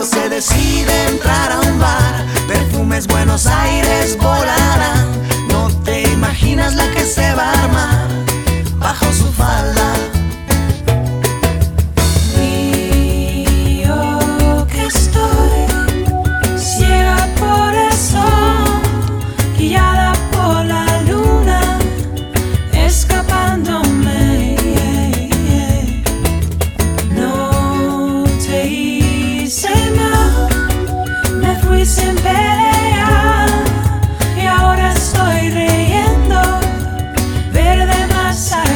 cuando se decide entrar a un bar, perfumes Buenos Aires volarán. No te imaginas la que se va a armar bajo su falda. Yo que estoy ciega por el sol, guiada por la luna, escapándome. No te hice mal, me fui sin pelear y ahora estoy riendo, verde más allá.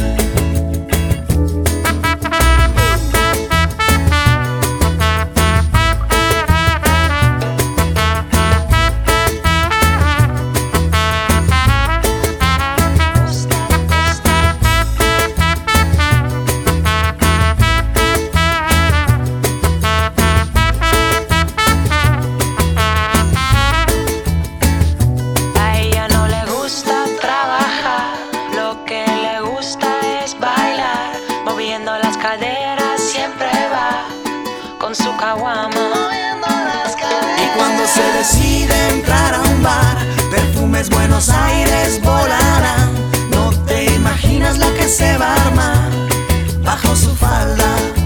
A ella no le gusta trabajar, lo que le gusta es bailar, moviendo las caderas, siempre va con su caguama. Y cuando se decide entrar a un bar, perfumes Buenos Aires volarán. No te imaginas la que se va a armar bajo su falda.